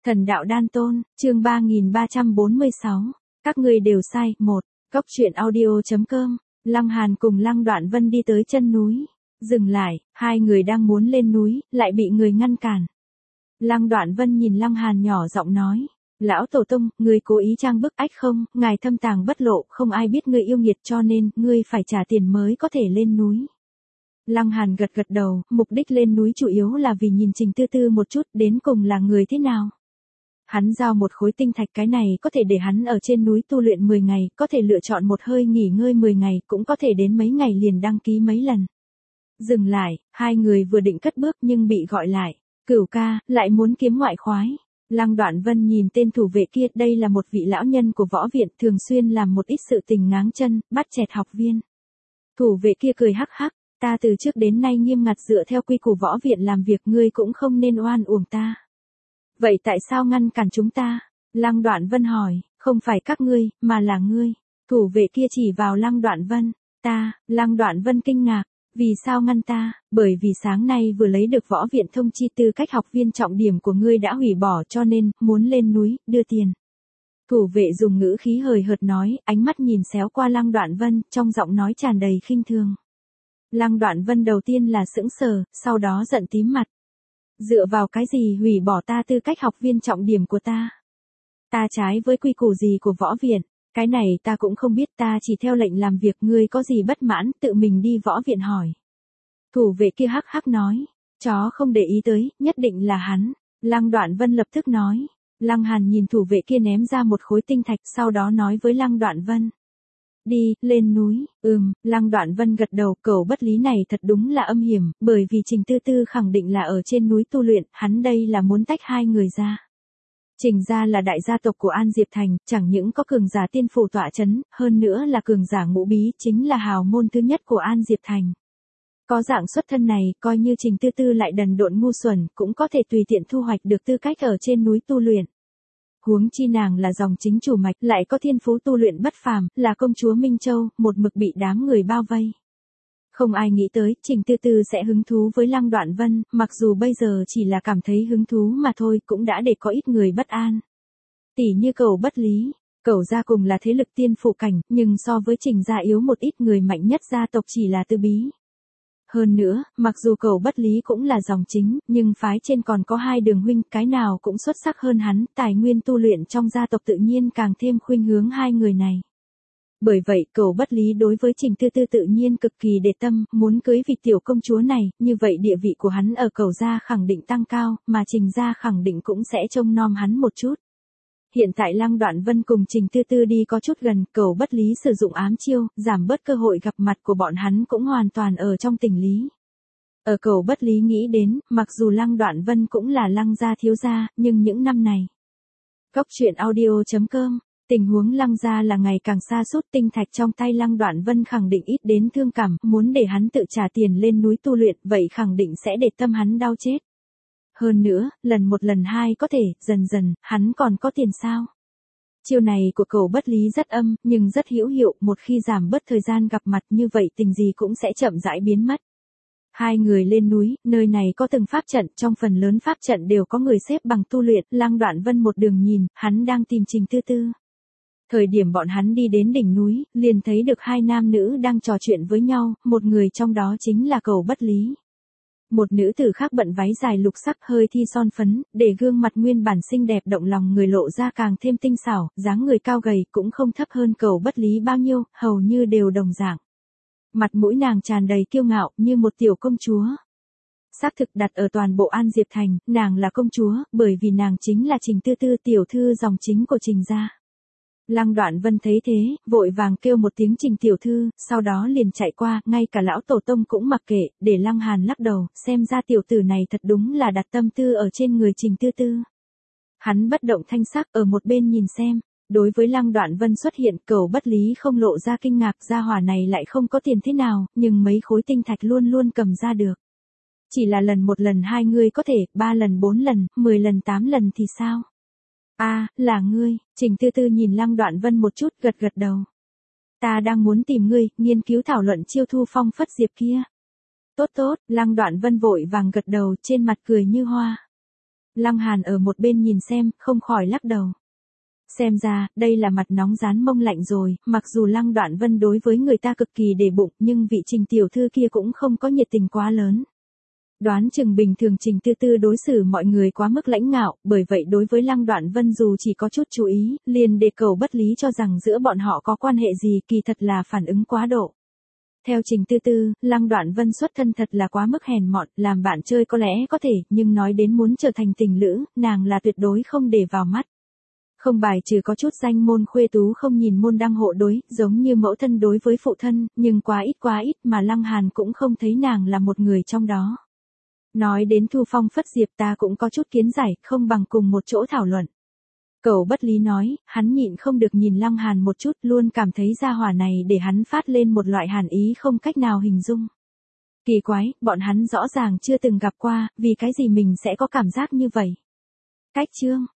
Thần đạo đan tôn, chương 3346. Các ngươi đều sai. 1. Cốc truyện audio.com. Lăng Hàn cùng Lăng Đoạn Vân đi tới chân núi. Dừng lại, hai người đang muốn lên núi, lại bị người ngăn cản. Lăng Đoạn Vân nhìn Lăng Hàn nhỏ giọng nói. Lão Tổ Tông, ngươi cố ý trang bức ách không, ngài thâm tàng bất lộ, không ai biết ngươi yêu nghiệt cho nên, ngươi phải trả tiền mới có thể lên núi. Lăng Hàn gật gật đầu, mục đích lên núi chủ yếu là vì nhìn Trình Tư Tư một chút, đến cùng là người thế nào. Hắn giao một khối tinh thạch, cái này có thể để hắn ở trên núi tu luyện 10 ngày, có thể lựa chọn một hơi nghỉ ngơi 10 ngày, cũng có thể đến mấy ngày liền đăng ký mấy lần. Dừng lại, hai người vừa định cất bước nhưng bị gọi lại. Cửu ca, lại muốn kiếm ngoại khoái. Lăng Đoạn Vân nhìn tên thủ vệ kia, đây là một vị lão nhân của võ viện, thường xuyên làm một ít sự tình ngáng chân, bắt chẹt học viên. Thủ vệ kia cười hắc hắc, ta từ trước đến nay nghiêm ngặt dựa theo quy củ võ viện làm việc, ngươi cũng không nên oan uổng ta. Vậy tại sao ngăn cản chúng ta? Lăng Đoạn Vân hỏi, không phải các ngươi, mà là ngươi. Thủ vệ kia chỉ vào Lăng Đoạn Vân. Ta, Lăng Đoạn Vân kinh ngạc, vì sao ngăn ta? Bởi vì sáng nay vừa lấy được võ viện thông chi tư cách học viên trọng điểm của ngươi đã hủy bỏ cho nên, muốn lên núi, đưa tiền. Thủ vệ dùng ngữ khí hời hợt nói, ánh mắt nhìn xéo qua Lăng Đoạn Vân, trong giọng nói tràn đầy khinh thường. Lăng Đoạn Vân đầu tiên là sững sờ, sau đó giận tím mặt. Dựa vào cái gì hủy bỏ ta tư cách học viên trọng điểm của ta? Ta trái với quy củ gì của võ viện? Cái này ta cũng không biết, ta chỉ theo lệnh làm việc, ngươi có gì bất mãn, tự mình đi võ viện hỏi. Thủ vệ kia hắc hắc nói, chó không để ý tới, nhất định là hắn. Lăng Đoạn Vân lập tức nói. Lăng Hàn nhìn thủ vệ kia ném ra một khối tinh thạch, sau đó nói với Lăng Đoạn Vân. Đi, lên núi. Lăng Đoạn Vân gật đầu, cẩu bất lý này thật đúng là âm hiểm, bởi vì Trình Tư Tư khẳng định là ở trên núi tu luyện, hắn đây là muốn tách hai người ra. Trình gia là đại gia tộc của An Diệp Thành, chẳng những có cường giả tiên phủ tọa chấn, hơn nữa là cường giả ngũ bí, chính là hào môn thứ nhất của An Diệp Thành. Có dạng xuất thân này, coi như Trình Tư Tư lại đần độn ngu xuẩn, cũng có thể tùy tiện thu hoạch được tư cách ở trên núi tu luyện. Huống chi nàng là dòng chính chủ mạch, lại có thiên phú tu luyện bất phàm, là công chúa Minh Châu, một mực bị đám người bao vây. Không ai nghĩ tới, Trình Tư Tư sẽ hứng thú với Lăng Đoạn Vân, mặc dù bây giờ chỉ là cảm thấy hứng thú mà thôi, cũng đã để có ít người bất an. Tỷ như Cẩu bất lý, Cẩu gia cùng là thế lực tiên phủ cảnh, nhưng so với Trình gia yếu một ít, người mạnh nhất gia tộc chỉ là Tư Bí. Hơn nữa, mặc dù Cẩu bất lý cũng là dòng chính, nhưng phái trên còn có hai đường huynh, cái nào cũng xuất sắc hơn hắn, tài nguyên tu luyện trong gia tộc tự nhiên càng thêm khuynh hướng hai người này. Bởi vậy, Cẩu bất lý đối với Trình Tư Tư tự nhiên cực kỳ để tâm, muốn cưới vị tiểu công chúa này, như vậy địa vị của hắn ở Cẩu gia khẳng định tăng cao, mà Trình gia khẳng định cũng sẽ trông nom hắn một chút. Hiện tại Lăng Đoạn Vân cùng Trình Tư Tư đi có chút gần, Cẩu bất lý sử dụng ám chiêu, giảm bớt cơ hội gặp mặt của bọn hắn cũng hoàn toàn ở trong tình lý. Ở Cẩu bất lý nghĩ đến, mặc dù Lăng Đoạn Vân cũng là Lăng gia thiếu gia, nhưng những năm này. Cốc truyện audio.com. Tình huống Lăng gia là ngày càng xa sút, tinh thạch trong tay Lăng Đoạn Vân khẳng định ít đến thương cảm, muốn để hắn tự trả tiền lên núi tu luyện, vậy khẳng định sẽ để tâm hắn đau chết. Hơn nữa, lần một lần hai có thể, dần dần, hắn còn có tiền sao? Chiêu này của Cẩu bất lý rất âm, nhưng rất hữu hiệu, một khi giảm bớt thời gian gặp mặt như vậy tình gì cũng sẽ chậm rãi biến mất. Hai người lên núi, nơi này có từng pháp trận, trong phần lớn pháp trận đều có người xếp bằng tu luyện, Lăng Đoạn Vân một đường nhìn, hắn đang tìm Trình Tư Tư. Thời điểm bọn hắn đi đến đỉnh núi, liền thấy được hai nam nữ đang trò chuyện với nhau, một người trong đó chính là Cẩu bất lý. Một nữ tử khác bận váy dài lục sắc, hơi thi son phấn, để gương mặt nguyên bản xinh đẹp động lòng người lộ ra càng thêm tinh xảo, dáng người cao gầy cũng không thấp hơn Cẩu bất lý bao nhiêu, hầu như đều đồng dạng. Mặt mũi nàng tràn đầy kiêu ngạo, như một tiểu công chúa. Xác thực đặt ở toàn bộ An Diệp Thành, nàng là công chúa, bởi vì nàng chính là Trình Tư Tư, tiểu thư dòng chính của Trình gia. Lăng Đoạn Vân thấy thế, vội vàng kêu một tiếng Trình tiểu thư, sau đó liền chạy qua, ngay cả lão tổ tông cũng mặc kệ, để Lăng Hàn lắc đầu, xem ra tiểu tử này thật đúng là đặt tâm tư ở trên người Trình Tư Tư. Hắn bất động thanh sắc ở một bên nhìn xem, đối với Lăng Đoạn Vân xuất hiện, Cẩu bất lý không lộ ra kinh ngạc, gia hỏa này lại không có tiền thế nào, nhưng mấy khối tinh thạch luôn luôn cầm ra được. Chỉ là lần một lần hai người có thể, 3 lần 4 lần, 10 lần 8 lần thì sao? Là ngươi. Trình Tư Tư nhìn Lăng Đoạn Vân một chút, gật gật đầu. Ta đang muốn tìm ngươi, nghiên cứu thảo luận chiêu thu phong phất diệp kia. Tốt tốt, Lăng Đoạn Vân vội vàng gật đầu, trên mặt cười như hoa. Lăng Hàn ở một bên nhìn xem, không khỏi lắc đầu. Xem ra, đây là mặt nóng rán mông lạnh rồi, mặc dù Lăng Đoạn Vân đối với người ta cực kỳ để bụng, nhưng vị Trình tiểu thư kia cũng không có nhiệt tình quá lớn. Đoán chừng bình thường Trình Tư Tư đối xử mọi người quá mức lãnh ngạo, bởi vậy đối với Lăng Đoạn Vân dù chỉ có chút chú ý, liền để cầu bất lý cho rằng giữa bọn họ có quan hệ gì, kỳ thật là phản ứng quá độ. Theo Trình Tư Tư, Lăng Đoạn Vân xuất thân thật là quá mức hèn mọn, làm bạn chơi có lẽ có thể, nhưng nói đến muốn trở thành tình lữ, nàng là tuyệt đối không để vào mắt. Không bài trừ có chút danh môn khuê tú không nhìn môn đăng hộ đối, giống như mẫu thân đối với phụ thân, nhưng quá ít mà Lăng Hàn cũng không thấy nàng là một người trong đó. Nói đến Thu Phong Phất Diệp ta cũng có chút kiến giải, không bằng cùng một chỗ thảo luận. Cậu bất lý nói, hắn nhịn không được nhìn Lăng Hàn một chút, luôn cảm thấy gia hỏa này để hắn phát lên một loại hàn ý không cách nào hình dung. Kỳ quái, bọn hắn rõ ràng chưa từng gặp qua, vì cái gì mình sẽ có cảm giác như vậy. Cách chương